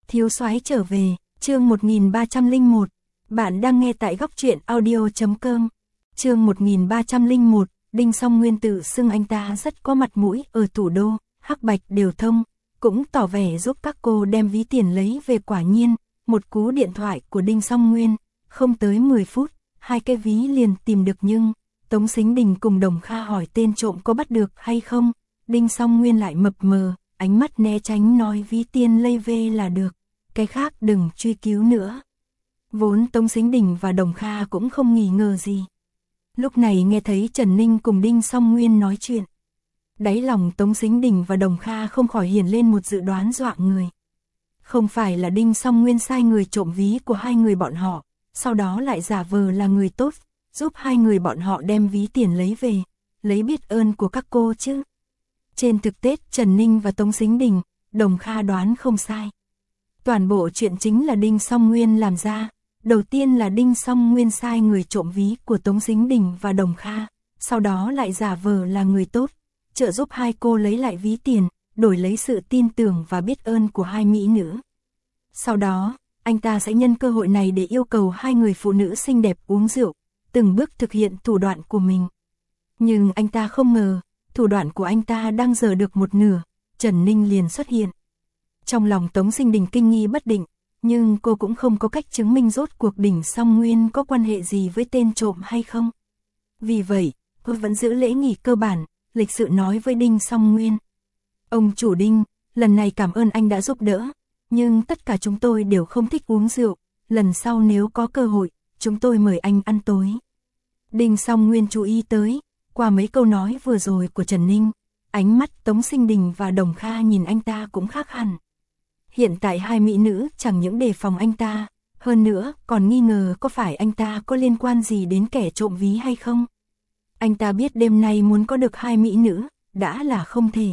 Thiếu soái trở về, chương 1301. Bạn đang nghe tại góc truyện audio.com. Chương 1301, Đinh Song Nguyên tự xưng anh ta rất có mặt mũi ở thủ đô, hắc bạch đều thông, cũng tỏ vẻ giúp các cô đem ví tiền lấy về. Quả nhiên, một cú điện thoại của Đinh Song Nguyên, không tới 10 phút, hai cái ví liền tìm được. Nhưng Tống Sính Đình cùng Đồng Kha hỏi tên trộm có bắt được hay không, Đinh Song Nguyên lại mập mờ, ánh mắt né tránh nói ví tiền lấy về là được, cái khác đừng truy cứu nữa. Vốn Tống Sính Đình và Đồng Kha cũng không nghi ngờ gì. Lúc này nghe thấy Trần Ninh cùng Đinh Song Nguyên nói chuyện, đáy lòng Tống Sính Đình và Đồng Kha không khỏi hiển lên một dự đoán dọa người. Không phải là Đinh Song Nguyên sai người trộm ví của hai người bọn họ, sau đó lại giả vờ là người tốt, giúp hai người bọn họ đem ví tiền lấy về, lấy biết ơn của các cô chứ. Trên thực tế Trần Ninh và Tống Sính Đình, Đồng Kha đoán không sai. Toàn bộ chuyện chính là Đinh Song Nguyên làm ra. Đầu tiên là Đinh Song Nguyên sai người trộm ví của Tống Sính Đình và Đồng Kha, sau đó lại giả vờ là người tốt, trợ giúp hai cô lấy lại ví tiền, đổi lấy sự tin tưởng và biết ơn của hai mỹ nữ. Sau đó, anh ta sẽ nhân cơ hội này để yêu cầu hai người phụ nữ xinh đẹp uống rượu, từng bước thực hiện thủ đoạn của mình. Nhưng anh ta không ngờ, thủ đoạn của anh ta đang dở được một nửa, Trần Ninh liền xuất hiện. Trong lòng Tống Sính Đình kinh nghi bất định, nhưng cô cũng không có cách chứng minh rốt cuộc Đinh Song Nguyên có quan hệ gì với tên trộm hay không. Vì vậy, cô vẫn giữ lễ nghi cơ bản, lịch sự nói với Đinh Song Nguyên. Ông chủ Đinh, lần này cảm ơn anh đã giúp đỡ, nhưng tất cả chúng tôi đều không thích uống rượu, lần sau nếu có cơ hội, chúng tôi mời anh ăn tối. Đinh Song Nguyên chú ý tới, qua mấy câu nói vừa rồi của Trần Ninh, ánh mắt Tống Sính Đình và Đồng Kha nhìn anh ta cũng khác hẳn. Hiện tại hai mỹ nữ chẳng những đề phòng anh ta, hơn nữa còn nghi ngờ có phải anh ta có liên quan gì đến kẻ trộm ví hay không. Anh ta biết đêm nay muốn có được hai mỹ nữ, đã là không thể.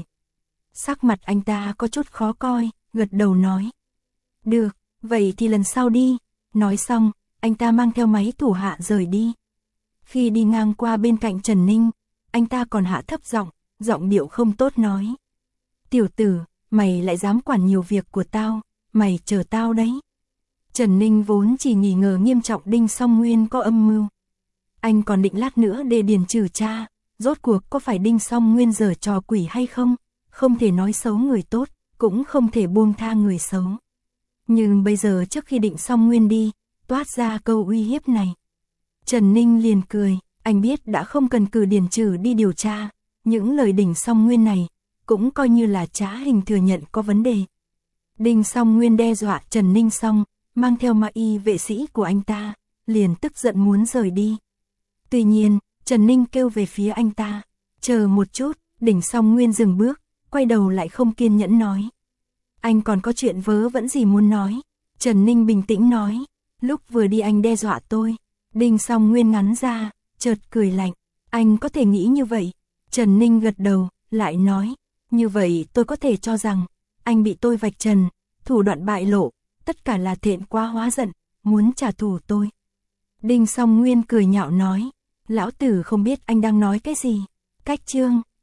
Sắc mặt anh ta có chút khó coi, gật đầu nói. Được, vậy thì lần sau đi. Nói xong, anh ta mang theo máy thủ hạ rời đi. Khi đi ngang qua bên cạnh Trần Ninh, anh ta còn hạ thấp giọng, giọng điệu không tốt nói. Tiểu tử, mày lại dám quản nhiều việc của tao, mày chờ tao đấy. Trần Ninh vốn chỉ nghi ngờ nghiêm trọng Đinh Song Nguyên có âm mưu. Anh còn định lát nữa để điền trừ tra, rốt cuộc có phải Đinh Song Nguyên giở trò quỷ hay không, không thể nói xấu người tốt, cũng không thể buông tha người xấu. Nhưng bây giờ trước khi Đinh Song Nguyên đi, toát ra câu uy hiếp này. Trần Ninh liền cười, anh biết đã không cần cử điền trừ đi điều tra, những lời Đinh Song Nguyên này cũng coi như là trá hình thừa nhận có vấn đề. Đinh Song Nguyên đe dọa Trần Ninh xong, mang theo ma y vệ sĩ của anh ta, liền tức giận muốn rời đi. Tuy nhiên, Trần Ninh kêu về phía anh ta, chờ một chút. Đinh Song Nguyên dừng bước, quay đầu lại không kiên nhẫn nói. Anh còn có chuyện vớ vẩn gì muốn nói? Trần Ninh bình tĩnh nói, lúc vừa đi anh đe dọa tôi. Đinh Song Nguyên ngắn ra, chợt cười lạnh, anh có thể nghĩ như vậy? Trần Ninh gật đầu, lại nói, như vậy tôi có thể cho rằng, anh bị tôi vạch trần, thủ đoạn bại lộ, tất cả là thẹn quá hóa giận, muốn trả thù tôi. Đinh Song Nguyên cười nhạo nói, lão tử không biết anh đang nói cái gì. Cách chương